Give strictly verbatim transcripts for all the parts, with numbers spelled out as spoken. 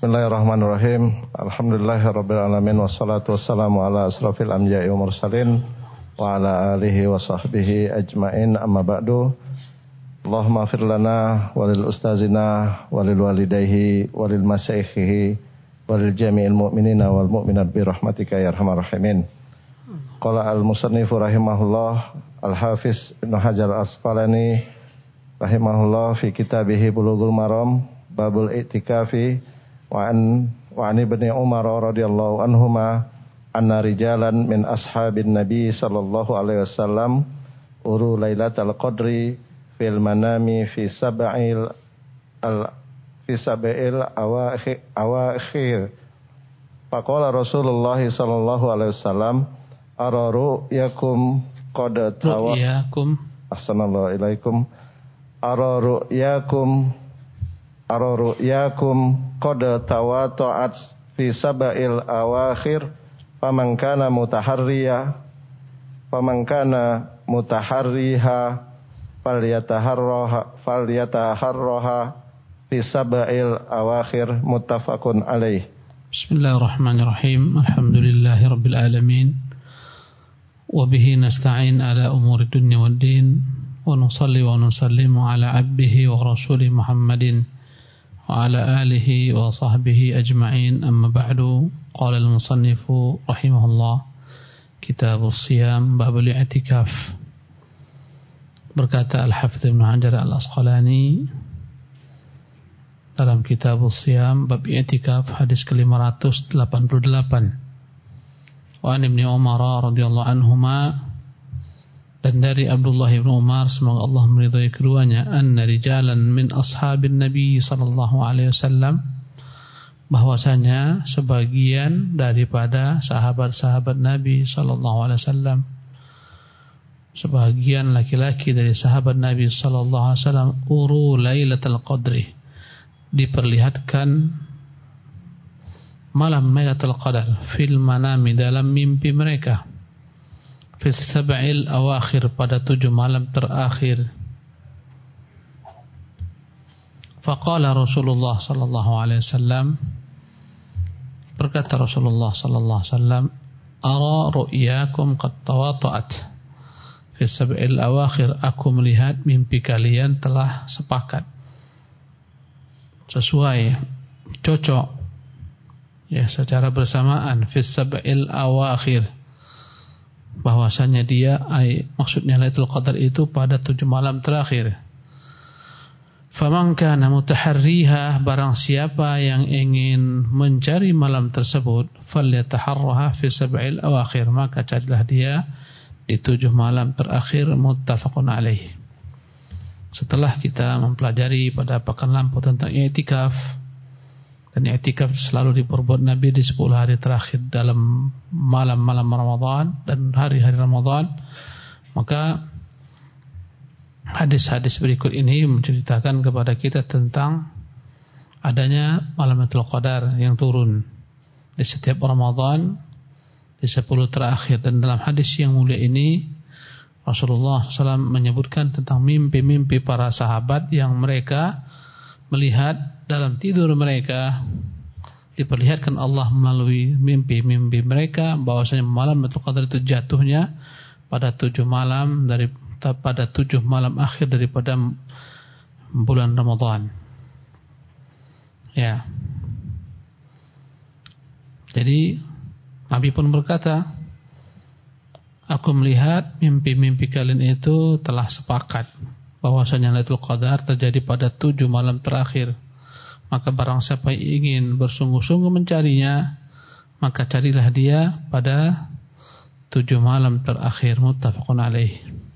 Bismillahirrahmanirrahim. Alhamdulillahirabbil alamin wassalatu wassalamu ala asrofil anbiya'i wal mursalin wa ala alihi wa sahbihi ajmain, amma ba'du. Allahumma ighfir lana walil ustazina walil walidayhi walil masyayikhihi walil jami'il mu'minina wal mu'minat bi rahmatika ya arhamar rahimin. Qala al-musannifu rahimahullah al-hafiz Ibnu Hajar al-Asqalani rahimahullah fi kitabihi Bulughul Maram babul i'tikafi wa an wa an ibni Umar radhiyallahu anhuma anna rijalan min ashabin nabi sallallahu alaihi wasallam uru lailatul qadri fil manami fi sab'il al fi sab'il awakhir awakhir faqala Rasulullah sallallahu alaihi wasallam ara ru'yakum qad tawa ru'yakum ahsanallahu ilaikum ara ru'yakum ara ru'yakum qad tawata'at fi sab'il awakhir faman kana mutaharriya faman kana mutaharriha falyataharraha falyataharraha fi sab'il awakhir muttafaqun alaih. Bismillahirrahmanirrahim. Alhamdulillahi rabbil alamin. Wa bihi nasta'in ala umuri dunya waddin. Wa nusalli wa nusallimu ala abdihi wa rasulih Muhammadin wa ala alihi wa sahbihi ajma'in, amma ba'du. Qala al-musannifu rahimahullah Kitabus Siyam babul i'tikaf. Berkata Al-Hafidz Ibnu Hajar Al-Asqalani dalam Kitabus Siyam bab i'tikaf hadis ke lima ratus delapan puluh delapan. Wa an Ibni Umar radhiyallahu anhuma, dan dari Abdullah bin Umar semoga Allah meridhai keduanya, anna rijalan min ashabin Nabi sallallahu alaihi wasallam, bahwasanya sebagian daripada sahabat-sahabat Nabi sallallahu alaihi wasallam, sebagian laki-laki dari sahabat Nabi sallallahu alaihi wasallam, uru lailatul qadri, diperlihatkan malam Lailatul Qadar fil manami, dalam mimpi mereka, fis sab'il awakhir, pada tujuh malam terakhir. Faqala Rasulullah sallallahu alaihi wasallam, berkata Rasulullah sallallahu alaihi wasallam, ara ru'yakum qad tawata'at fis sab'il awakhir, aku melihat mimpi kalian telah sepakat, sesuai, cocok, ya, secara bersamaan, fis sab'il awakhir, bahwasanya dia ay, maksudnya Lailatul Qadar itu pada tujuh malam terakhir. Faman kana mutaharriha, barang siapa yang ingin mencari malam tersebut, falyataharraha fi sab'il awakhir, maka carilah dia di tujuh malam terakhir. Muttafaqun alaih. Setelah kita mempelajari pada pekan lampau tentang i'tikaf, dan i'tikaf selalu diperbuat Nabi di sepuluh hari terakhir dalam malam-malam Ramadan dan hari-hari Ramadan, maka hadis-hadis berikut ini menceritakan kepada kita tentang adanya malam Lailatul Qadar yang turun di setiap Ramadan di sepuluh terakhir. Dan dalam hadis yang mulia ini Rasulullah shallallahu alaihi wasallam menyebutkan tentang mimpi-mimpi para sahabat yang mereka melihat dalam tidur mereka, diperlihatkan Allah melalui mimpi-mimpi mereka bahwasanya malam Lailatul Qadar itu jatuhnya pada tujuh malam dari pada tujuh malam akhir daripada bulan Ramadan. Ya. Jadi Nabi pun berkata, aku melihat mimpi-mimpi kalian itu telah sepakat bahwasanya Lailatul Qadar terjadi pada tujuh malam terakhir. Maka barang siapa yang ingin bersungguh-sungguh mencarinya, maka carilah dia pada tujuh malam terakhir. Muttafaqun alaih.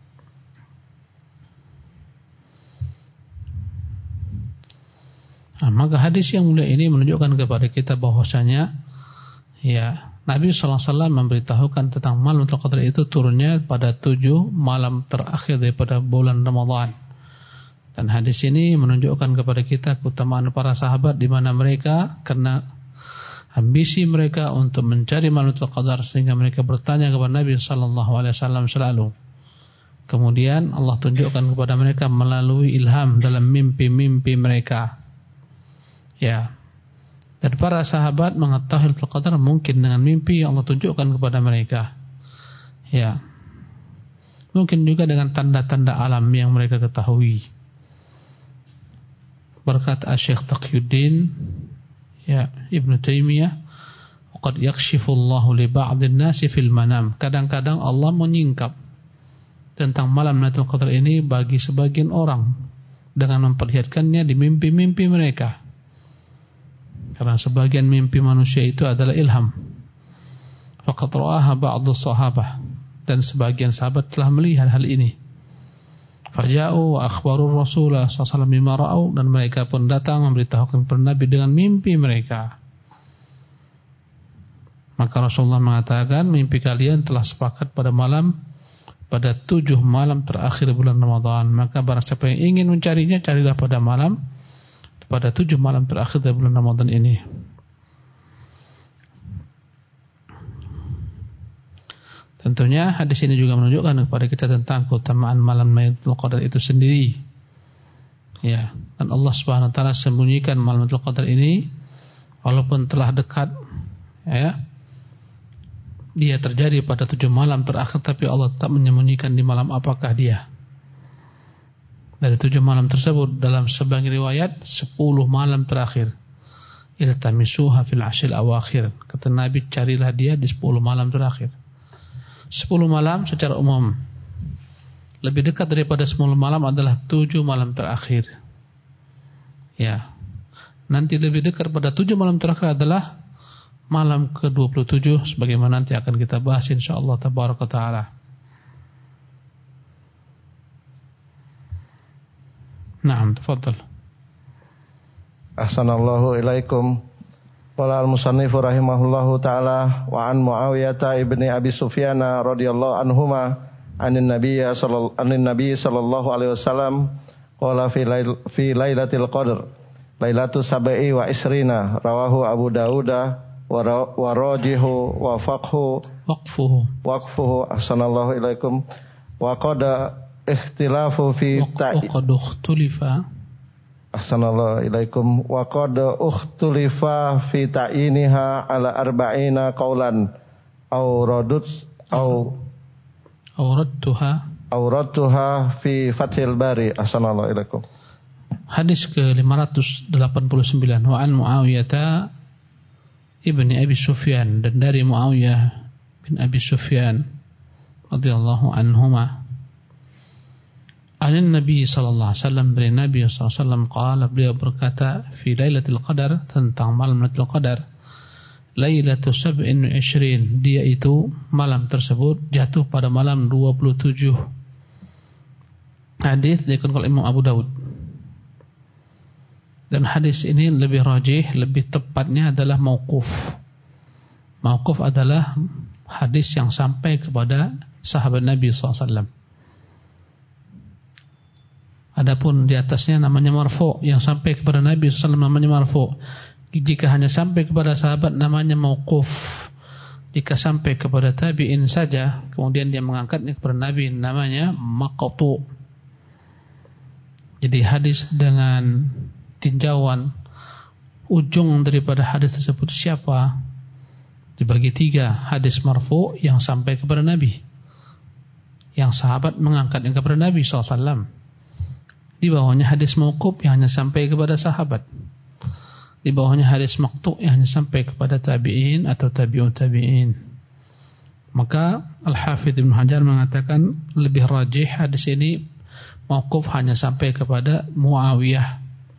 Nah, maka hadis yang mulia ini menunjukkan kepada kita bahwasanya, ya, Nabi shallallahu alaihi wasallam memberitahukan tentang malam Lailatul Qadar itu turunnya pada tujuh malam terakhir daripada bulan Ramadan. Dan hadis ini menunjukkan kepada kita keutamaan para sahabat, di mana mereka karena ambisi mereka untuk mencari Lailatul Qadar sehingga mereka bertanya kepada Nabi sallallahu alaihi wasallam selalu. Kemudian Allah tunjukkan kepada mereka melalui ilham dalam mimpi-mimpi mereka. Ya. Dan para sahabat mengetahui Lailatul Qadar mungkin dengan mimpi yang Allah tunjukkan kepada mereka. Ya. Mungkin juga dengan tanda-tanda alam yang mereka ketahui. Berkata Syekh Taqiyuddin ya Ibnu Taimiyah, qad yakshifullahu li ba'dhin nasi fil manam. Kadang-kadang Allah menyingkap tentang malam Lailatul Qadar ini bagi sebagian orang dengan memperlihatkannya di mimpi-mimpi mereka. Karena sebagian mimpi manusia itu adalah ilham. Faqad ra'aha ba'dhu sahabah, dan sebagian sahabat telah melihat hal ini. Faja'u wa akhbarur Rasulullah sallallahu alaihi wasallam bima ra'au, dan mereka pun datang memberitahukan kepada Nabi dengan mimpi mereka. Maka Rasulullah mengatakan, mimpi kalian telah sepakat pada malam, pada tujuh malam terakhir bulan Ramadan. Maka barang siapa yang ingin mencarinya, carilah pada malam, pada tujuh malam terakhir dari bulan Ramadan ini. Tentunya hadis ini juga menunjukkan kepada kita tentang keutamaan malam Lailatul Qadar itu sendiri. Ya, dan Allah Subhanahu wa taala sembunyikan malam Lailatul Qadar ini walaupun telah dekat, ya. Dia terjadi pada tujuh malam terakhir, tapi Allah tetap menyembunyikan di malam apakah dia. Dari tujuh malam tersebut, dalam sebagian riwayat sepuluh malam terakhir. Iltamisuha fil ashil awakhir. Kata Nabi, carilah dia di sepuluh malam terakhir. Sepuluh malam secara umum. Lebih dekat daripada sepuluh malam adalah tujuh malam terakhir. Ya. Nanti lebih dekat pada tujuh malam terakhir adalah malam ke dua puluh tujuh, sebagaimana nanti akan kita bahas insyaallah tabaraka taala. Naam, tafadhal. Ahsanallahu ilaikum. Qala al-musannifu rahimahullahu ta'ala wa an Muawiyah ibni Abi Sufyan radhiyallahu anhuma anin nabiyyi sallallahu anin nabiy sallallahu alaihi wasallam qala fi lail fi lailatul qadr lailatu sab'i wa isrina rawahu Abu Dawud wa rajihu wa faqhu waqfuhu waqfuhu ahsanallahu ilaikum wa qad ikhtilafu fi ta'i qad ikhtulifa Ahsanallahu ilaikum wa qad ukhtulifa fi ta'iniha ala arba'ina qaulan aw radut aw awradtuha awradtuha fi Fathil Bari. Ahsanallahu ilaikum. Hadis ke lima ratus delapan puluh sembilan, wa an Muawiyah ibni Abi Sufyan, dan dari Muawiyah bin Abi Sufyan radhiyallahu anhuma, an Nabi sallallahu alaihi wasallam, dari Nabi sallallahu alaihi wasallam qala, beliau berkata, fi Lailatul Qadar, tentang malam Lailatul Qadar, Lailatul sab'in wa ishrin, dia itu malam tersebut jatuh pada malam dua puluh tujuh. Hadis dikutip oleh Imam Abu Dawud. Dan hadis ini lebih rajih, lebih tepatnya adalah mauquf. Mauquf adalah hadis yang sampai kepada sahabat Nabi sallallahu alaihi wasallam. Adapun di atasnya namanya marfu', yang sampai kepada Nabi sallallahu alaihi wasallam namanya marfu'. Jika hanya sampai kepada sahabat namanya mauquf. Jika sampai kepada tabi'in saja kemudian dia mengangkatnya kepada Nabi namanya maqtu'. Jadi hadis dengan tinjauan ujung daripada hadis tersebut siapa dibagi tiga. Hadis marfu' yang sampai kepada Nabi, yang sahabat mengangkatnya kepada Nabi sallallahu alaihi wasallam. Di bawahnya hadis mauquf yang hanya sampai kepada sahabat. Di bawahnya hadis maqtu' yang hanya sampai kepada tabi'in atau tabi'ut tabi'in. Maka Al-Hafidz Ibnu Hajar mengatakan lebih rajih hadis ini mauquf hanya sampai kepada Muawiyah.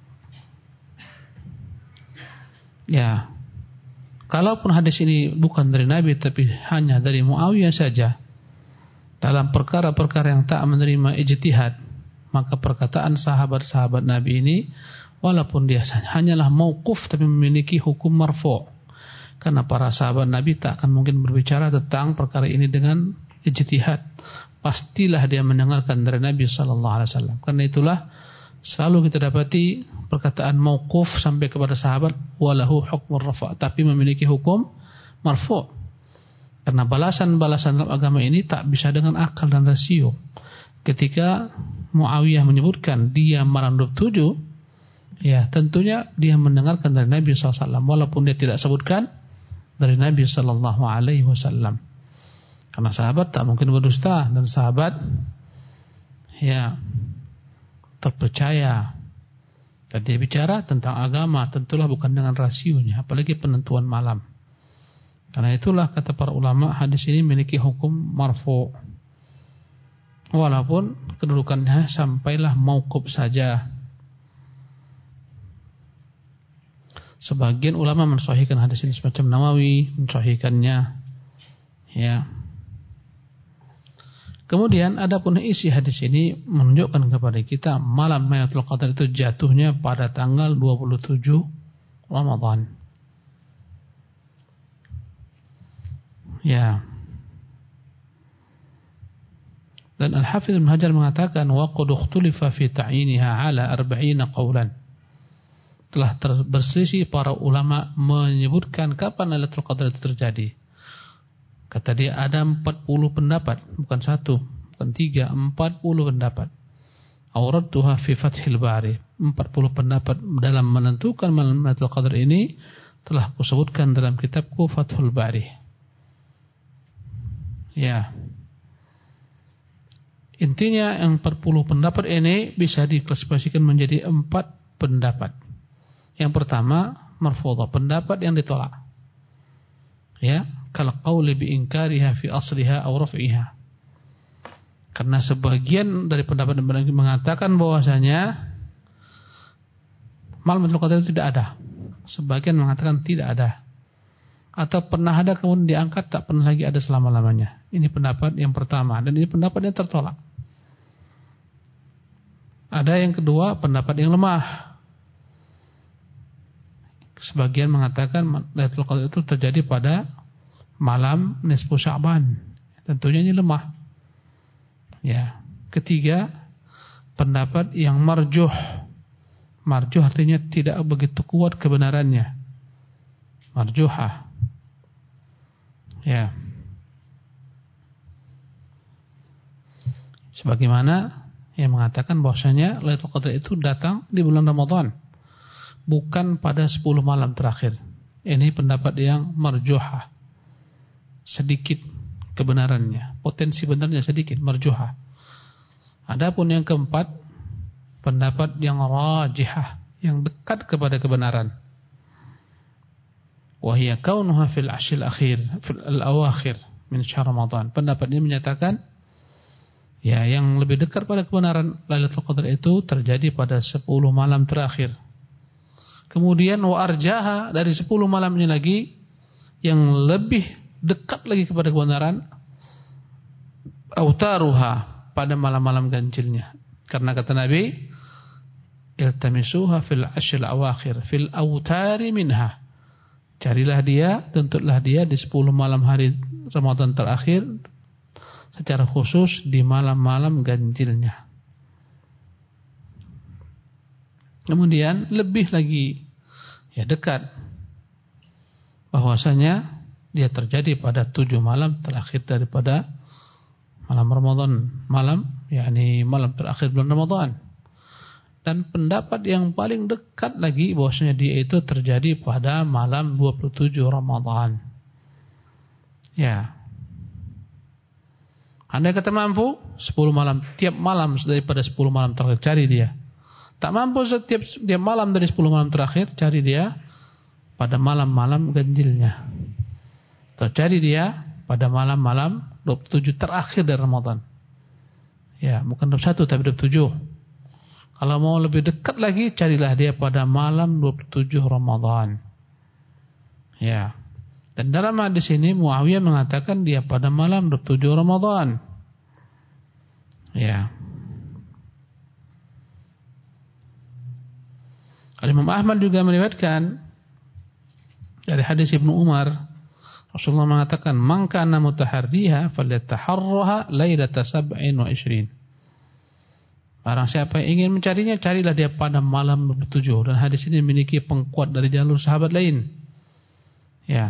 Ya. Kalaupun hadis ini bukan dari Nabi tapi hanya dari Muawiyah saja, dalam perkara-perkara yang tak menerima ijtihad, maka perkataan sahabat-sahabat Nabi ini walaupun dia hanyalah mauquf tapi memiliki hukum marfu'. Karena para sahabat Nabi tak akan mungkin berbicara tentang perkara ini dengan ijtihad. Pastilah dia mendengarkan dari Nabi sallallahu alaihi wasallam. Karena itulah selalu kita dapati perkataan mauquf sampai kepada sahabat walahu hukmur rafa', tapi memiliki hukum marfu'. Karena balasan-balasan dalam agama ini tak bisa dengan akal dan rasio. Ketika Muawiyah menyebutkan dia malam dua puluh tujuh, Ya, tentunya dia mendengarkan dari Nabi shallallahu alaihi wasallam walaupun dia tidak sebutkan dari Nabi shallallahu alaihi wasallam. Karena sahabat tak mungkin berdusta, dan sahabat ya terpercaya. Dan dia bicara tentang agama tentulah bukan dengan rasionya, apalagi penentuan malam. Karena itulah kata para ulama, hadis ini memiliki hukum marfu, walaupun kedudukannya sampailah mauquf saja. Sebagian ulama mensahihkan hadis ini semacam Nawawi mensahihkannya. Ya. Kemudian adapun isi hadis ini menunjukkan kepada kita malam Lailatul Qadar itu jatuhnya pada tanggal dua puluh tujuh Ramadan. Ya. Dan Al-Hafidz Ibnu Hajar mengatakan wa qad ikhtulifa fi ta'yiniha ala arba'ina qawlan. Telah berselisih para ulama menyebutkan kapan Lailatul Qadar itu terjadi. Kata dia ada empat puluh pendapat, bukan satu, bukan tiga, empat puluh pendapat. Auradtuha fi Fathil Bari. empat puluh pendapat dalam menentukan malam Lailatul Qadar ini telah kusebutkan dalam kitabku Fathul Bari. Ya. Intinya yang empat puluh pendapat ini bisa diklasifikasikan menjadi empat pendapat. Yang pertama, marfudhah, pendapat yang ditolak. Ya, kal qauli bi inkariha fi asliha aw raf'iha. Karena sebagian dari pendapat yang mengatakan bahwasanya malam Lailatul Qadar itu tidak ada. Sebagian mengatakan tidak ada. Atau pernah ada kemudian diangkat, tak pernah lagi ada selama-lamanya. Ini pendapat yang pertama, dan ini pendapat yang tertolak. Ada yang kedua, pendapat yang lemah. Sebagian mengatakan Lailatul Qadar itu terjadi pada malam nisfu Sya'ban. Tentunya ini lemah. Ya. Ketiga, pendapat yang marjuh. Marjuh artinya tidak begitu kuat kebenarannya. Marjuhah. Ya. Sebagaimana yang mengatakan bahwasanya Lailatul Qadar itu datang di bulan Ramadan, bukan pada sepuluh malam terakhir. Ini pendapat yang marjuhah. Sedikit kebenarannya, potensi benarnya sedikit, marjuhah. Adapun yang keempat, pendapat yang rajihah, yang dekat kepada kebenaran. Wa hiya kaunuha fil ashril akhir, fil awakhir min syahr Ramadan. Pendapat ini menyatakan ya yang lebih dekat pada kebenaran Lailatul Qadar itu terjadi pada sepuluh malam terakhir. Kemudian wa arjaha, dari sepuluh malam ini lagi yang lebih dekat lagi kepada kebenaran, autaruha, pada malam-malam ganjilnya. Karena kata Nabi, iltamisuha fil ashril awakhir fil autari minha. Carilah dia, tuntutlah dia di sepuluh malam hari Ramadan terakhir, secara khusus di malam-malam ganjilnya. Kemudian lebih lagi ya dekat bahwasanya dia terjadi pada tujuh malam terakhir daripada malam Ramadan, malam yakni malam terakhir bulan Ramadan. Dan pendapat yang paling dekat lagi bahwasanya dia itu terjadi pada malam dua puluh tujuh Ramadan. Ya. Andai kata mampu sepuluh malam, tiap malam daripada sepuluh malam terakhir cari dia. Tak mampu setiap dia malam dari sepuluh malam terakhir, cari dia pada malam-malam ganjilnya. Atau cari dia pada malam-malam dua puluh tujuh terakhir dari Ramadan. Ya, bukan dua puluh satu tapi dua puluh tujuh. Kalau mau lebih dekat lagi, carilah dia pada malam dua puluh tujuh Ramadan. Ya. Dan dalam hadis ini Muawiyah mengatakan dia pada malam dua puluh tujuh Ramadan. Ya. Imam Ahmad juga meriwayatkan dari hadis Ibnu Umar, Rasulullah mengatakan, "Man kana mutaharriha falyataharraha lailata sab'in wa ishrin." Barang siapa yang ingin mencarinya, carilah dia pada malam dua puluh tujuh. Dan hadis ini memiliki pengkuat dari jalur sahabat lain. Ya.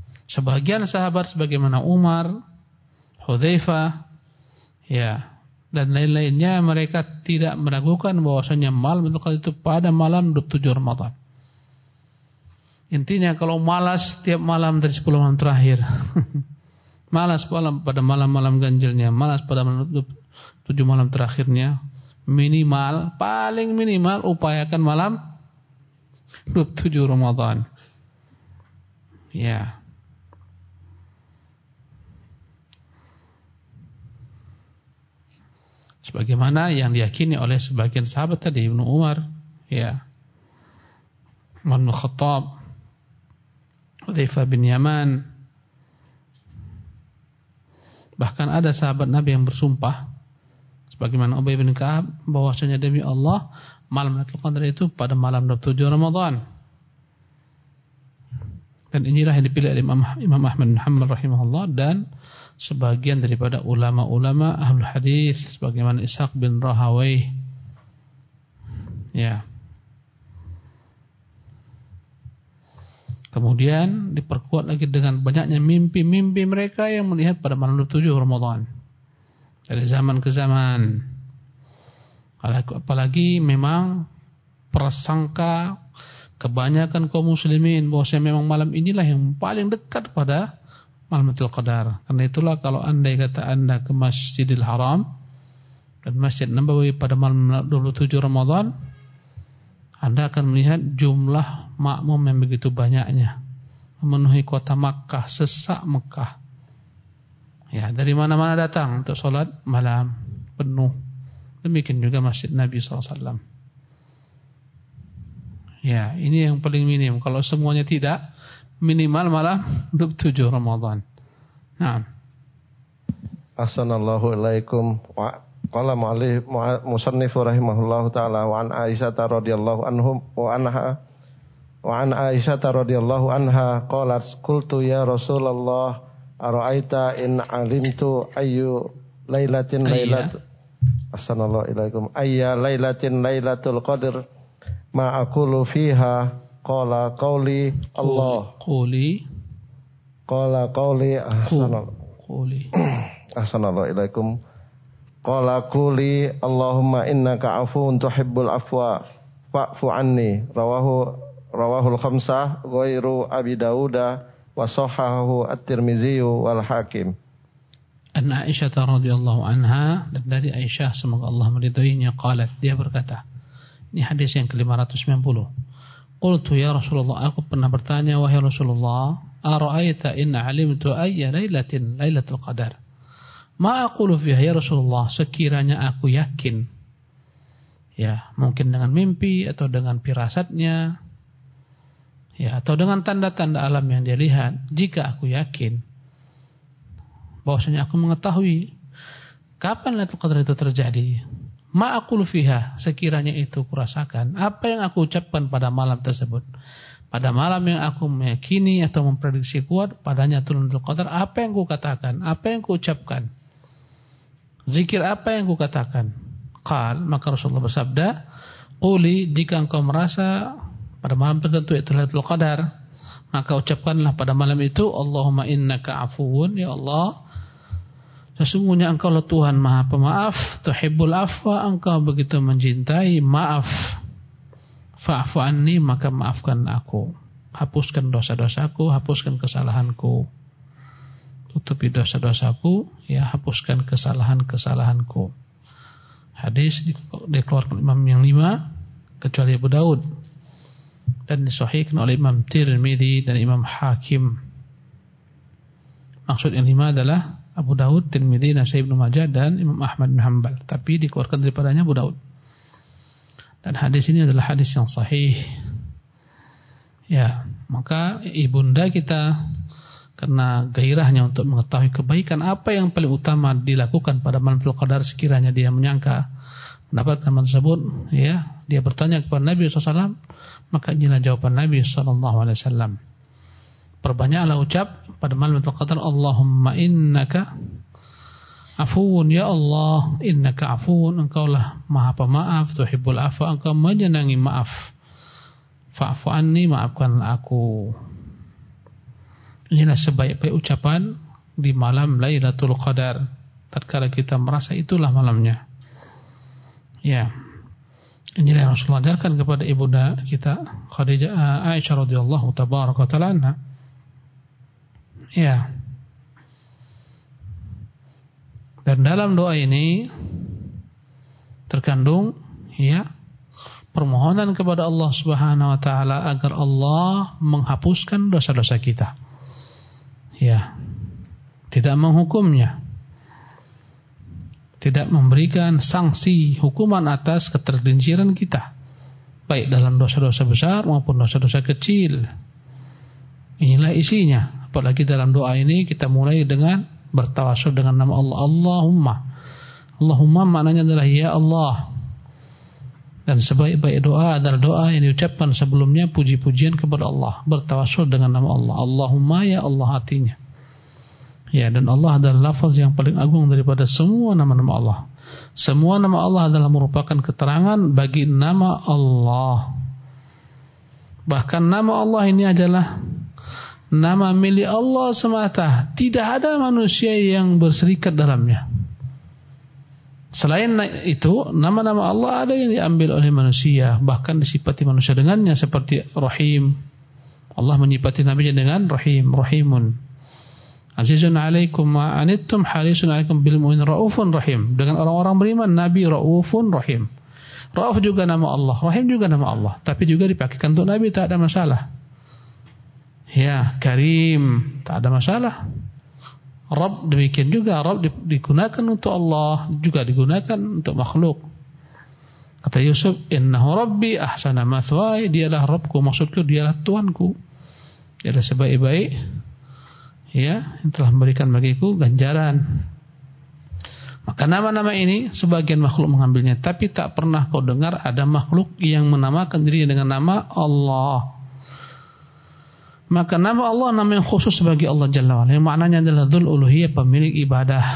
Sebagian sahabat sebagaimana Umar, Hudzaifah, ya, dan lain-lainnya, mereka tidak meragukan bahwasanya malam Lailatul Qadar itu pada malam dua puluh tujuh Ramadan. Intinya kalau malas tiap malam dari sepuluh malam terakhir, malas pada malam-malam ganjilnya, malas pada malam dua puluh tujuh malam terakhirnya, minimal, paling minimal upayakan malam dua puluh tujuh Ramadan. Ya. Sebagaimana yang diyakini oleh sebagian sahabat tadi, Ibnu Umar, ya, Umar bin Khattab, Hudzaifah bin Yaman, bahkan ada sahabat Nabi yang bersumpah, sebagaimana Ubay bin Ka'ab, bahwasanya demi Allah malam Lailatul Qadar itu pada malam dua puluh tujuh Ramadan. Dan inilah yang dipilih oleh Imam, Imam Ahmad bin Hanbal rahimahullah dan sebagian daripada ulama-ulama ahlul hadis sebagaimana Ishaq bin Rahawayh. Ya. Kemudian diperkuat lagi dengan banyaknya mimpi-mimpi mereka yang melihat pada malam dua puluh tujuh Ramadan. Dari zaman ke zaman. Apalagi memang prasangka kebanyakan kaum muslimin bahwasanya memang malam inilah yang paling dekat pada malam Lailatul Qadar. Karena itulah kalau andai kata Anda ke Masjidil Haram dan Masjid Nabawi pada malam dua puluh tujuh Ramadan, Anda akan melihat jumlah makmum yang begitu banyaknya memenuhi kota Makkah, sesak Makkah. Ya, dari mana-mana datang untuk sholat malam penuh. Demikian juga Masjid Nabi sallallahu alaihi wasallam. Ya, ini yang paling minim. Kalau semuanya tidak, minimal malam dua puluh tujuh Ramadan. Naam. Ahsanallahu ilaikum wa qala mu'allif musannif rahimahullahu taala wa an Aisyah radhiyallahu anhum wa anha wa an Aisyah radhiyallahu anha qalat qultu ya Rasulullah ara'aita in alimtu ayyu lailatin lailat Ahsanallahu ilaikum ayya lailatin lailatul qadr ma aqulu fiha qala qauli Allah qauli qala qauli ahsanallahu qauli ahsanallahu ilaikum qala qauli Allahumma innaka afuwun tuhibbul afwa fa'fu anni rawahu rawahul khamsah ghairu Abi Dawuda wa sahahahu at-Tirmizi wal Hakim. An Aisyah radhiyallahu anha, dan dari Aisyah semoga Allah meridhoinya, qalat, dia berkata, ini hadis yang ke lima ratus sembilan puluh. Qultu ya Rasulullah, aku pernah bertanya wahai Rasulullah, ara'aita in 'alimtu ayya lailatin lailatul qadar. Ma aqulu fiha ya Rasulullah, sekiranya aku yakin, ya, mungkin dengan mimpi atau dengan firasatnya, ya, atau dengan tanda-tanda alam yang dia lihat, jika aku yakin bahwasanya aku mengetahui kapan Lailatul Qadar itu terjadi, ma aqulu fiha, sekiranya itu kurasakan, apa yang aku ucapkan pada malam tersebut, pada malam yang aku meyakini atau memprediksi kuat padanya Lailatul Qadar, apa yang ku katakan, apa yang ku ucapkan, zikir apa yang ku katakan. Qal, maka Rasulullah bersabda, quli, jika engkau merasa pada malam tertentu itu Lailatul Qadar, maka ucapkanlah pada malam itu, Allahumma innaka afuwun, ya Allah, sesungguhnya engkau lah Tuhan maha pemaaf, tuhibbul afwa, engkau begitu mencintai maaf, fa'fu anni, maka maafkan aku, hapuskan dosa-dosaku, hapuskan kesalahanku, tutupi dosa-dosaku, ya, hapuskan kesalahan-kesalahanku. Hadis dikeluarkan Imam yang lima kecuali Abu Daud, dan disahihkan oleh Imam Tirmizi dan Imam Hakim. Maksud yang lima adalah Abu Daud, Tirmizi, Nasai, Ibnu Majah dan Imam Ahmad bin Hanbal, tapi dikeluarkan daripadanya Abu Daud. Dan hadis ini adalah hadis yang sahih. Ya, maka ibunda kita karena gairahnya untuk mengetahui kebaikan apa yang paling utama dilakukan pada malam Lailatul Qadar, sekiranya dia menyangka mendapatkan malam tersebut, ya, dia bertanya kepada Nabi shallallahu alaihi wasallam, maka inilah jawaban Nabi shallallahu alaihi wasallam. Perbanyaklah ucap pada malam Lailatul Qadar, Allahumma innaka afuwun, ya Allah, innaka afuwun, engkaulah maha pemaaf, tuhibbul afwa, engkau menyenangi maaf, fa'fu anni, maafkanlah aku. Inilah sebaik-baik ucapan di malam Lailatul Qadar. tatkala kita merasa itulah malamnya. Ya. Inilah yang Rasulullah ajarkan kepada ibunda kita Khadijah Aisyah radhiyallahu tabaraka ta'ala anha. Ya. Dan dalam doa ini terkandung ya permohonan kepada Allah Subhanahu wa taala agar Allah menghapuskan dosa-dosa kita. Ya. Tidak menghukumnya. Tidak memberikan sanksi hukuman atas ketergelinciran kita, baik dalam dosa-dosa besar maupun dosa-dosa kecil. Inilah isinya. Apalagi dalam doa ini kita mulai dengan bertawasul dengan nama Allah. Allahumma. Allahumma maknanya adalah ya Allah. Dan sebaik-baik doa adalah doa yang diucapkan sebelumnya puji-pujian kepada Allah, bertawasul dengan nama Allah. Allahumma ya Allah artinya. Ya, dan Allah adalah lafaz yang paling agung daripada semua nama-nama Allah. Semua nama Allah adalah merupakan keterangan bagi nama Allah. Bahkan nama Allah ini adalah nama milik Allah semata. Tidak ada manusia yang berserikat dalamnya. Selain itu, nama-nama Allah ada yang diambil oleh manusia, bahkan disifati manusia dengannya, seperti Rahim. Allah menyifati nabinya dengan Rahim, Rahimun. Azizun alaikum ma'anittum harisun alaikum bil mu'min raufun rahim. Dengan orang-orang beriman Nabi raufun rahim. Rauf juga nama Allah, Rahim juga nama Allah, tapi juga dipakaikan untuk Nabi, tak ada masalah. Ya, Karim, tak ada masalah. Rabb demikian juga, Rabb digunakan untuk Allah, juga digunakan untuk makhluk. Kata Yusuf, innahu rabbi ahsana mathwaya, dialah Rabbku, maksudku dialah Tuanku. Dialah sebaik-baik ya, yang telah memberikan bagiku ganjaran. Maka nama-nama ini sebagian makhluk mengambilnya, tapi tak pernah kau dengar ada makhluk yang menamakan dirinya dengan nama Allah. Maka nama Allah nama yang khusus bagi Allah Jalla wa'ala, yang maknanya adalah Dzul Uluhiyah, pemilik ibadah.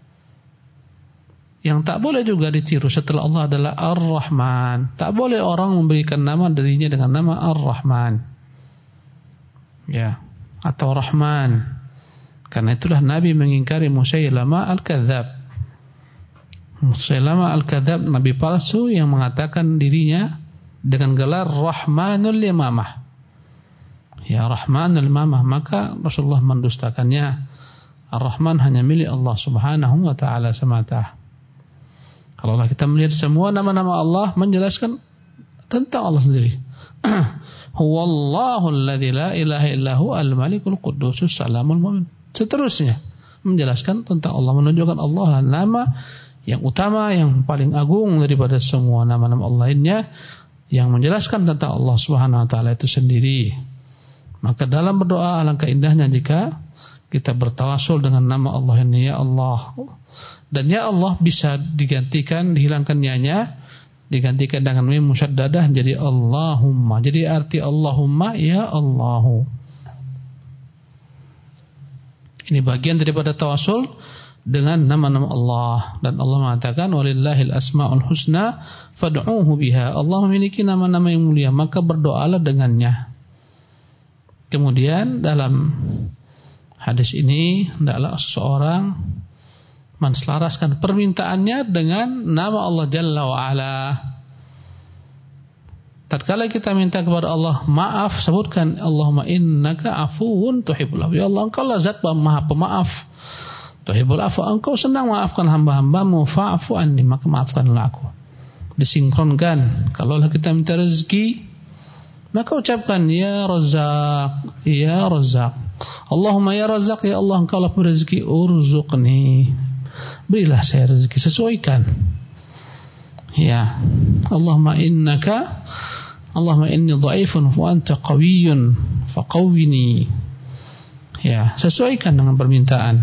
Yang tak boleh juga ditiru setelah Allah adalah Ar-Rahman. Tak boleh orang memberikan nama dirinya dengan nama Ar-Rahman, ya, atau Rahman. Karena itulah Nabi mengingkari Musailama Al-Kadzab. Musailama Al-Kadzab, nabi palsu yang mengatakan dirinya dengan gelar Rahmanul Yamamah. Ya, Rahmanul Yamamah. Maka Rasulullah mendustakannya. Ar-Rahman hanya milik Allah Subhanahu wa taala semata. Kalau kita melihat semua nama-nama Allah menjelaskan tentang Allah sendiri. Huwallahu alladzi la ilaha illahu al-malikul quddusus salamul mu'min. Seterusnya menjelaskan tentang Allah, menunjukkan Allah nama yang utama, yang paling agung daripada semua nama-nama Allah lainnya, yang menjelaskan tentang Allah Subhanahu wa taala itu sendiri. Maka dalam berdoa alangkah indahnya jika kita bertawasul dengan nama Allah ini, ya Allah. Dan ya Allah bisa digantikan, dihilangkan ya-nya, digantikan dengan mim musyaddadah jadi Allahumma. Jadi arti Allahumma ya Allahu. Ini bagian daripada tawasul dengan nama-nama Allah. Dan Allah mengatakan walillahil asmaul husna fad'uuhu biha. Allah memiliki nama-nama yang mulia, maka berdoalah dengannya. Kemudian dalam hadis ini hendaklah seseorang menselaraskan permintaannya dengan nama Allah Jalla wa Ala. Tatkala kita minta kepada Allah maaf, sebutkan Allahumma innaka afuwun tuhibbul afwa. Ya Allah, Engkau lah zat Maha Pemaaf. Tuhibbul afwa, Engkau senang maafkan hamba-hambamu, fa'fu anni, maka maafkanlah aku. Disinkronkan. Kalaulah kita minta rezeki, maka ucapkan ya Razzaq, ya Razzaq. Allahumma ya Razzaq, ya Allah Engkau lah rezeki, urzuqni. Berilah saya rezeki, sesuaikan. Ya, Allahumma innaka Allahumma inni dhaifun wa anta qawiyyun faqawwini. Ya, sesuaikan dengan permintaan.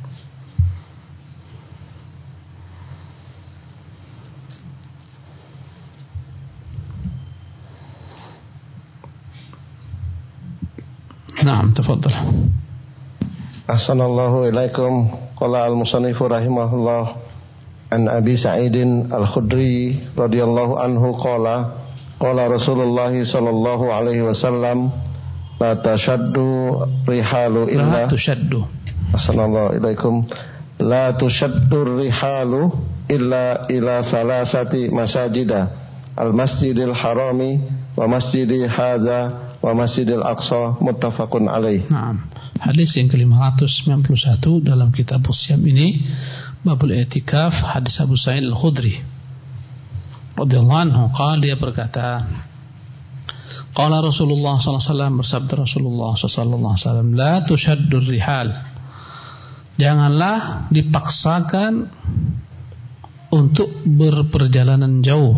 Naam, tafadhal. Ahsanallahu ilaikum. Qala al-musannifu rahimahullah an Abi Sa'idin Al-Khudri radhiyallahu anhu qala qala Rasulullah sallallahu alaihi wasallam la tashaddu rihalu illa la tushaddu. Assalamualaikum. la tushaddur rihalu illa ila salasati masajida al-masjidil harami wa masjidi hadza wa masjidil aqsa muttafaqun alaih. Naam. Hadis yang ke lima ratus sembilan puluh satu dalam kitab Usyam ini, babul i'tikaf, hadis Abu Sa'id Al-Khudri radhiyallahu anhu, qala, dia berkata, qala Rasulullah sallallahu alaihi wasallam, bersabda Rasulullah sallallahu alaihi wasallam, la tushaddur rihal, janganlah dipaksakan untuk berperjalanan jauh,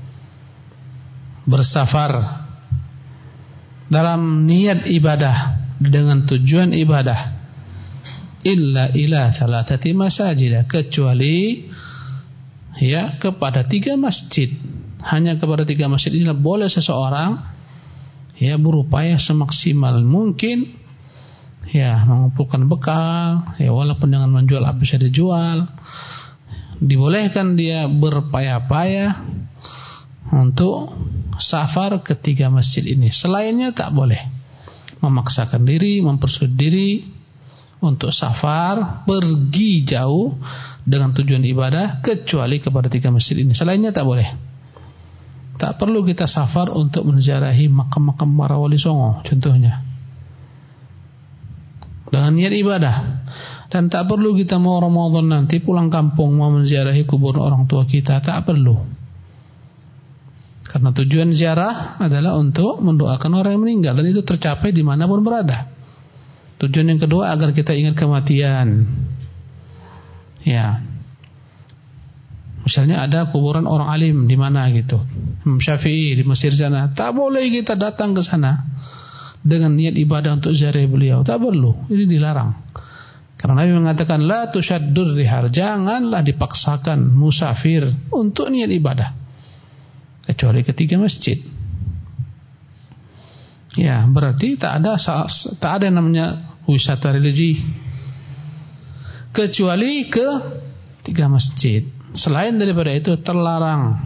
bersafar dalam niat ibadah, dengan tujuan ibadah, illa ila thalathati masajid, kecuali ya kepada tiga masjid. Hanya kepada tiga masjid inilah boleh seseorang ya berupaya semaksimal mungkin ya mengumpulkan bekal, ya walaupun dengan menjual apa bisa dijual. Dibolehkan dia berpayah-payah untuk safar ke tiga masjid ini. Selainnya tak boleh memaksakan diri, mempersulit diri untuk safar, pergi jauh dengan tujuan ibadah, kecuali kepada tiga masjid ini. Selainnya tak boleh. Tak perlu kita safar untuk menziarahi makam-makam para wali songo contohnya, dengan niat ibadah. Dan tak perlu kita mau Ramadan nanti pulang kampung mau menziarahi kubur orang tua kita, tak perlu. Karena tujuan ziarah adalah untuk mendoakan orang yang meninggal, dan itu tercapai dimanapun berada. Tujuan yang kedua agar kita ingat kematian. Ya, misalnya ada kuburan orang alim di mana gitu, Imam Syafi'i di Mesir sana, tak boleh kita datang ke sana dengan niat ibadah untuk ziarah beliau, tak perlu. Ini dilarang. Karena Nabi mengatakan la tushaddur rihal, janganlah dipaksakan musafir untuk niat ibadah, kecuali ketiga masjid. Ya, berarti tak ada tak ada yang namanya wisata religi kecuali ke tiga masjid. Selain daripada itu terlarang.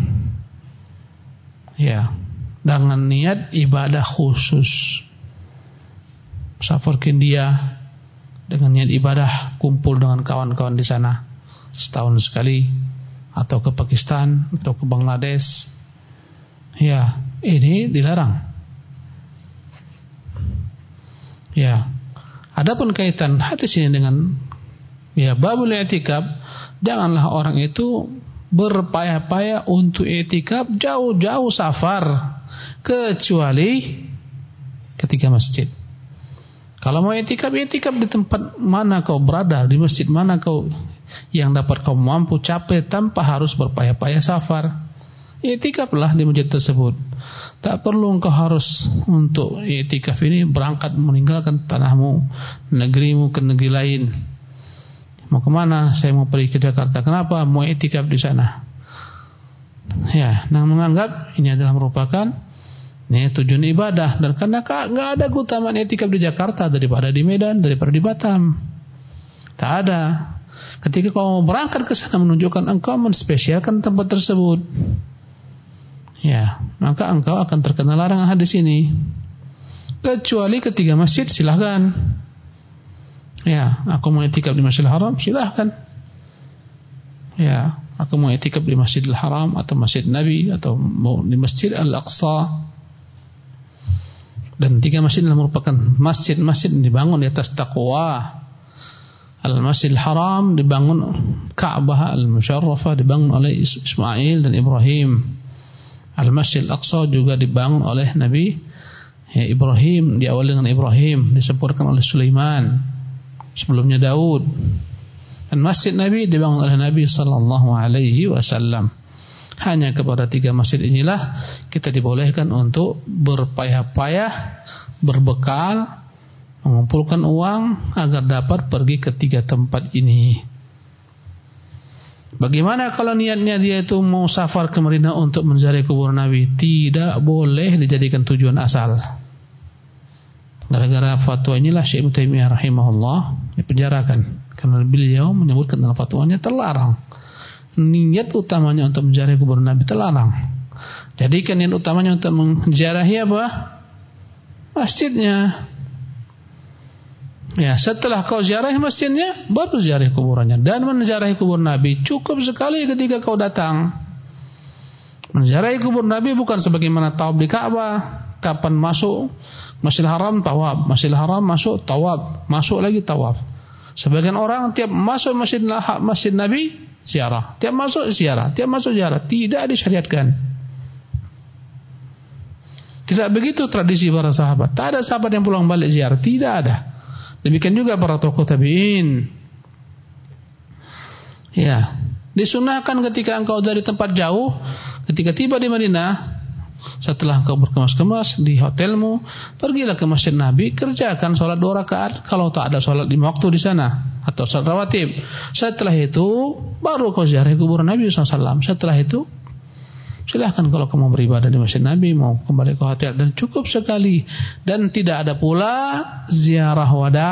Ya, dengan niat ibadah khusus. Safar ke India dengan niat ibadah, kumpul dengan kawan-kawan di sana setahun sekali, atau ke Pakistan atau ke Bangladesh. Ya, ini dilarang. Ya, adapun kaitan hadis ini dengan ya babul i'tikaf, janganlah orang itu berpayah-payah untuk i'tikaf jauh-jauh safar kecuali ketiga masjid. Kalau mau i'tikaf, i'tikaf di tempat mana kau berada, di masjid mana kau yang dapat kau mampu capai tanpa harus berpayah-payah safar. I'tikaflah di masjid tersebut. Tak perlu engkau harus untuk i'tikaf ini berangkat meninggalkan tanahmu, negerimu ke negeri lain. Mau kemana? Saya mau pergi ke Jakarta. Kenapa? Mau i'tikaf di sana. Ya, nah menganggap ini adalah merupakan ini tujuan ibadah, dan karena enggak ada keutamaan i'tikaf di Jakarta daripada di Medan, daripada di Batam. Tak ada. Ketika kau berangkat ke sana menunjukkan engkau menspesialkan tempat tersebut, ya, maka engkau akan terkena larangan hadis ini. Kecuali ketiga masjid, silahkan. Ya, aku mau i'tikaf di Masjidil Haram, silahkan. Ya, aku mau i'tikaf di Masjidil Haram atau Masjid Nabi atau mau di Masjid Al-Aqsa. Dan tiga masjid adalah merupakan masjid-masjid yang dibangun di atas taqwa. Al-Masjidil Haram dibangun, Ka'bah Al-Musharrafah dibangun oleh Ismail dan Ibrahim. Al-Masjid Al-Aqsa juga dibangun oleh Nabi ya, Ibrahim, diawali dengan Ibrahim, disempurnakan oleh Sulaiman, sebelumnya Daud. Dan Masjid Nabi dibangun oleh Nabi sallallahu alaihi wasallam. Hanya kepada tiga masjid inilah kita dibolehkan untuk berpayah-payah, berbekal, mengumpulkan uang agar dapat pergi ke tiga tempat ini. Bagaimana kalau niatnya dia itu mau safar ke Madinah untuk menziarahi kubur Nabi? Tidak boleh dijadikan tujuan asal. Gara-gara fatwa inilah Syekh Ibnu Taimiyah rahimahullah dipenjarakan, karena beliau menyebutkan dalam fatwanya terlarang. Niat utamanya untuk menziarahi kubur Nabi terlarang. Jadikan niat utamanya untuk menziarahi apa? Masjidnya. Ya, setelah kau ziarahi masjidnya, baru ziarahi kuburannya. Dan menziarahi kubur Nabi cukup sekali ketika kau datang. Menziarahi kubur Nabi bukan sebagaimana tawaf di Ka'bah. Kapan masuk Masjidil Haram tawaf, Masjidil Haram masuk tawaf, masuk lagi tawaf. Sebagian orang tiap masuk Masjid Masjid Nabi ziarah, tiap masuk ziarah, tiap masuk ziarah. Tidak disyariatkan. Tidak begitu tradisi para sahabat. Tak ada sahabat yang pulang balik ziarah, tidak ada. Demikian juga para tokoh tabi'in. Ya, disunahkan ketika engkau dari tempat jauh, ketika tiba di Madinah, setelah engkau berkemas-kemas di hotelmu, pergilah ke Masjid Nabi, kerjakan sholat dua rakaat. Kalau tak ada sholat lima waktu di sana atau sholat rawatib, setelah itu baru kau ziarah kubur Nabi shallallahu alaihi wasallam. Setelah itu silahkan kalau kamu beribadah di Masjid Nabi, mau kembali ke hotel, dan cukup sekali. Dan tidak ada pula ziarah wada.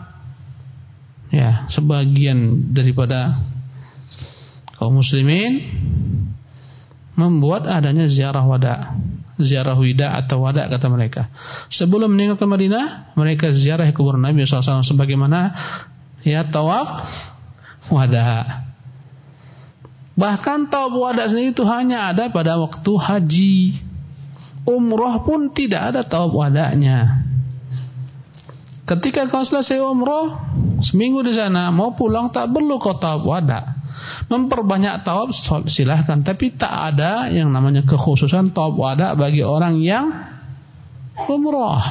Ya, sebagian daripada kaum muslimin membuat adanya ziarah wada, ziarah wida atau wada kata mereka. Sebelum meninggal ke Madinah, mereka ziarah kubur Nabi shallallahu alaihi wasallam sebagaimana ya tawaf wada. Bahkan tawaf wada sendiri itu hanya ada pada waktu haji. Umroh pun tidak ada tawaf wadanya. Ketika kau selesai umroh, seminggu di sana, mau pulang tak perlu kau tawaf wada. Memperbanyak tawaf silahkan, tapi tak ada yang namanya kekhususan tawaf wada bagi orang yang umroh.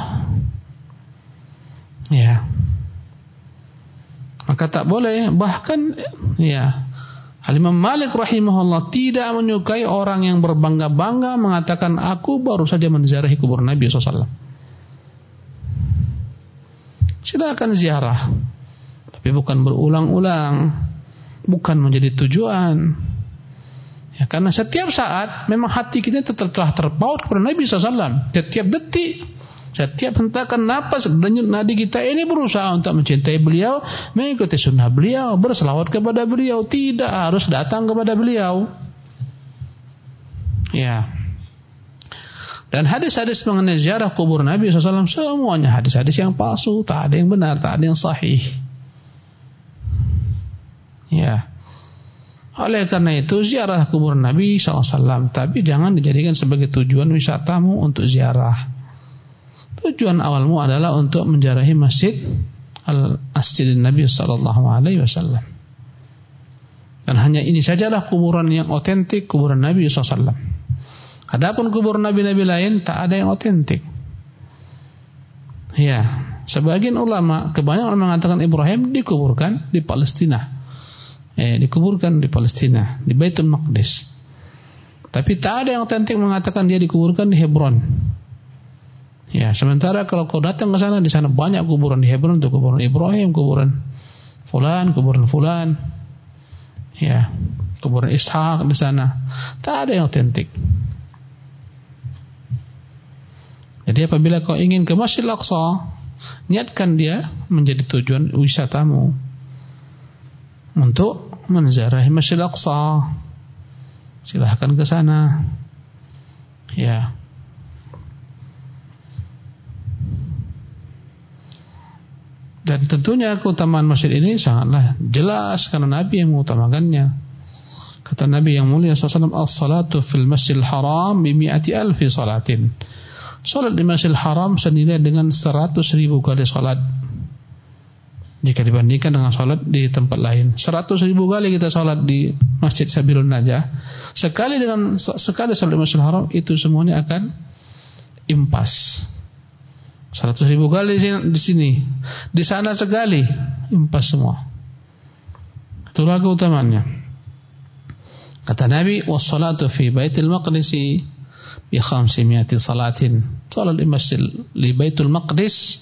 Ya. Maka tak boleh, bahkan ya Al-Imam Malik rahimahullah tidak menyukai orang yang berbangga-bangga mengatakan aku baru saja menziarahi kubur Nabi shallallahu alaihi wasallam. Silakan ziarah, tapi bukan berulang-ulang, bukan menjadi tujuan. Ya, karena setiap saat memang hati kita telah terpaut kepada Nabi shallallahu alaihi wasallam. Setiap detik, setiap hentakan napas, denyut nadi kita ini berusaha untuk mencintai beliau, mengikuti sunnah beliau, berselawat kepada beliau, tidak harus datang kepada beliau. Ya. Dan hadis-hadis mengenai ziarah kubur Nabi shallallahu alaihi wasallam semuanya hadis-hadis yang palsu, tak ada yang benar, tak ada yang sahih. Ya. Oleh karena itu ziarah kubur Nabi shallallahu alaihi wasallam, tapi jangan dijadikan sebagai tujuan wisatamu untuk ziarah. Tujuan awalmu adalah untuk menziarahi masjid Al-Masjid Nabi sallallahu alaihi wasallam. Dan hanya ini sajalah kuburan yang otentik, kuburan Nabi sallallahu alaihi wasallam. Adapun kuburan nabi-nabi lain tak ada yang otentik. Ya, sebagian ulama, kebanyakan ulama mengatakan Ibrahim dikuburkan di Palestina. Eh, dikuburkan di Palestina, di Baitul Maqdis. Tapi tak ada yang otentik mengatakan dia dikuburkan di Hebron. Ya, sementara kalau kau datang ke sana, di sana banyak kuburan di Hebron, untuk kuburan Ibrahim, kuburan fulan, kuburan fulan. Ya, kuburan Ishak di sana. Tak ada yang otentik. Jadi apabila kau ingin ke Masjidil Aqsa, niatkan dia menjadi tujuan wisatamu untuk menziarahi Masjidil Aqsa. Silahkan ke sana. Ya. Dan tentunya keutamaan masjid ini sangatlah jelas karena Nabi yang mengutamakannya. Kata Nabi yang mulia sallallahu alaihi wasallam, "As-salatu fil Masjidil Haram bi mi'ati alfi salatin." Salat di Masjidil Haram senilai dengan seratus ribu kali salat. Jika dibandingkan dengan salat di tempat lain, seratus ribu kali kita salat di Masjid Sabilun Najah, sekali dengan sekali salat di Masjidil Haram itu semuanya akan impas. Seratus ribu kali di sini, di sana sekali, impas semua. Itulah keutamaannya. Kata Nabi, "Was-salatu fi Baitul Maqdis bi khamsimi'ati salatin." Salat di masjid di Baitul Maqdis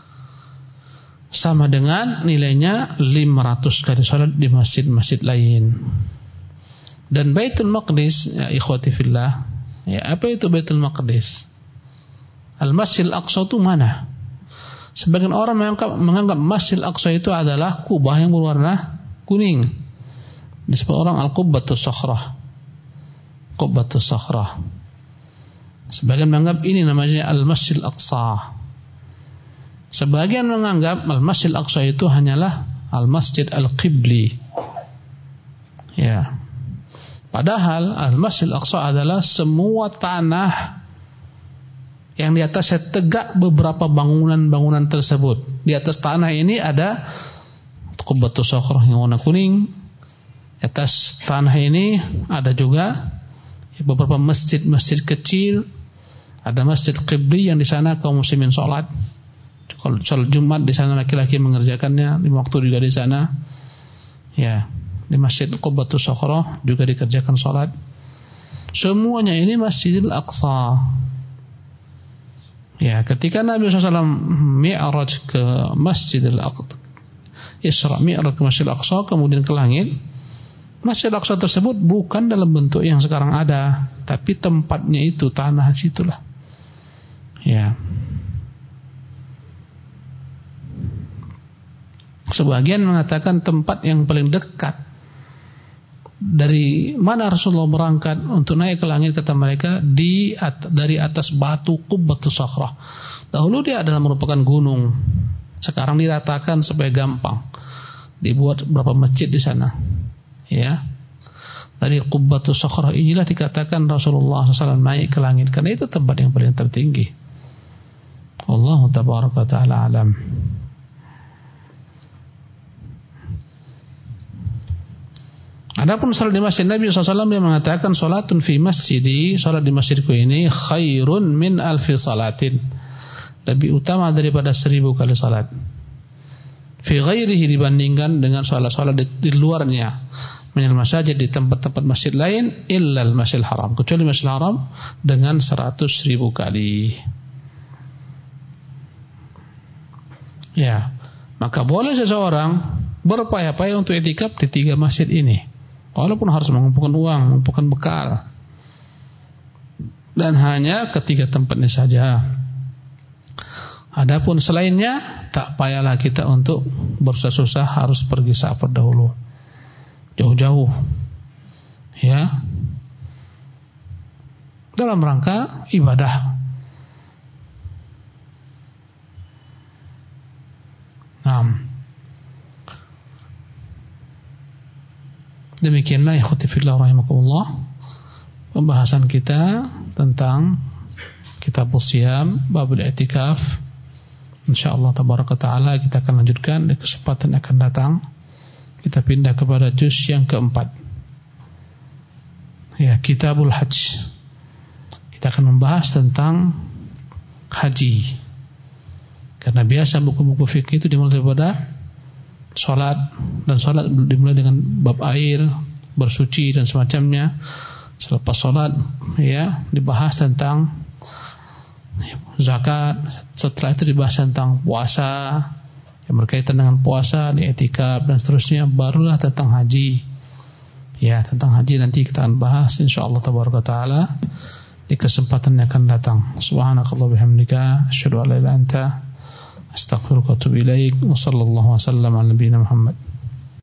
sama dengan nilainya lima ratus kali salat di masjid-masjid lain. Dan Baitul Maqdis, ya ikhwati fillah, ya apa itu Baitul Maqdis? Al-Masjid Al-Aqsa itu mana? Sebagian orang menganggap, menganggap Masjid Al-Aqsa itu adalah kubah yang berwarna kuning. Disebut orang Al-Qubbatus Sakhrah. Qubbatus Sakhrah. Sebagian menganggap ini namanya Al-Masjid Al-Aqsa. Sebagian menganggap Al-Masjidil Aqsa itu hanyalah Al-Masjid Al-Qibli. Ya. Padahal Al-Masjidil Aqsa adalah semua tanah yang di atasnya tegak beberapa bangunan-bangunan tersebut. Di atas tanah ini ada Qubbatus Sakhrah yang warna kuning. Di atas tanah ini ada juga beberapa masjid-masjid kecil. Ada Masjid Qibli yang di sana kaum muslimin sholat. Kalau sholat Jumat di sana laki-laki mengerjakannya, lima waktu juga di sana. Ya, di Masjid Qubbatus Sakhrah juga dikerjakan sholat. Semuanya ini Masjidil Aqsa. Ya, ketika Nabi shallallahu alaihi wasallam mi'raj ke Masjidil Aqsa, Isra mi'raj ke Masjidil Aqsa, kemudian ke langit, Masjidil Aqsa tersebut bukan dalam bentuk yang sekarang ada, tapi tempatnya itu tanah situlah. Ya. Sebagian mengatakan tempat yang paling dekat dari mana Rasulullah berangkat untuk naik ke langit, kata mereka di at, dari atas batu Qubbatus Sakhrah. Dahulu dia adalah merupakan gunung. Sekarang diratakan supaya gampang. Dibuat beberapa masjid di sana. Ya. Dari Qubbatus Sakhrah inilah dikatakan Rasulullah shallallahu alaihi wasallam naik ke langit, karena itu tempat yang paling tertinggi. Allahu tabaraka taala alam. Adapun salat di masjid Nabi shallallahu alaihi wasallam yang mengatakan salatun fi masjidi, salat di masjidku ini khairun min alfi salatin, lebih utama daripada seribu kali salat. Fi ghairihi, dibandingkan dengan salat-salat di, di luarnya, minal masajid, di tempat-tempat masjid lain, illal masjidil haram, kecuali masjidil haram dengan seratus ribu kali. Ya, maka boleh seseorang berupaya-upaya untuk i'tikaf di tiga masjid ini. Walaupun harus mengumpulkan uang, mengumpulkan bekal. Dan hanya ketiga tempat ini saja. Adapun selainnya, tak payahlah kita untuk bersusah-susah harus pergi safar dahulu. Jauh-jauh. Ya. Dalam rangka ibadah. Nah. Demikianlah ikhwati fillah rahimakumullah, pembahasan kita tentang Kitabus Shiyam, Babul I'tikaf. Insyaallah tabaraka taala kita akan lanjutkan di kesempatan yang akan datang. Kita pindah kepada juz yang keempat. Ya, Kitabul Hajj. Kita akan membahas tentang haji. Karena biasa buku-buku fikih itu dimulai daripada sholat, dan sholat dimulai dengan bab air, bersuci dan semacamnya. Selepas sholat, ya, dibahas tentang zakat. Setelah itu dibahas tentang puasa yang berkaitan dengan puasa, i'tikaf dan seterusnya. Barulah tentang haji. Ya, tentang haji nanti kita akan bahas insyaallah tabaraka taala di kesempatan yang akan datang. Subhanakallah bihamdika, asyhadu an la ilaha illa anta, astaghfiruka wa atubu ilaik. Wa sallallahu wasallam ala nabiyina Muhammad.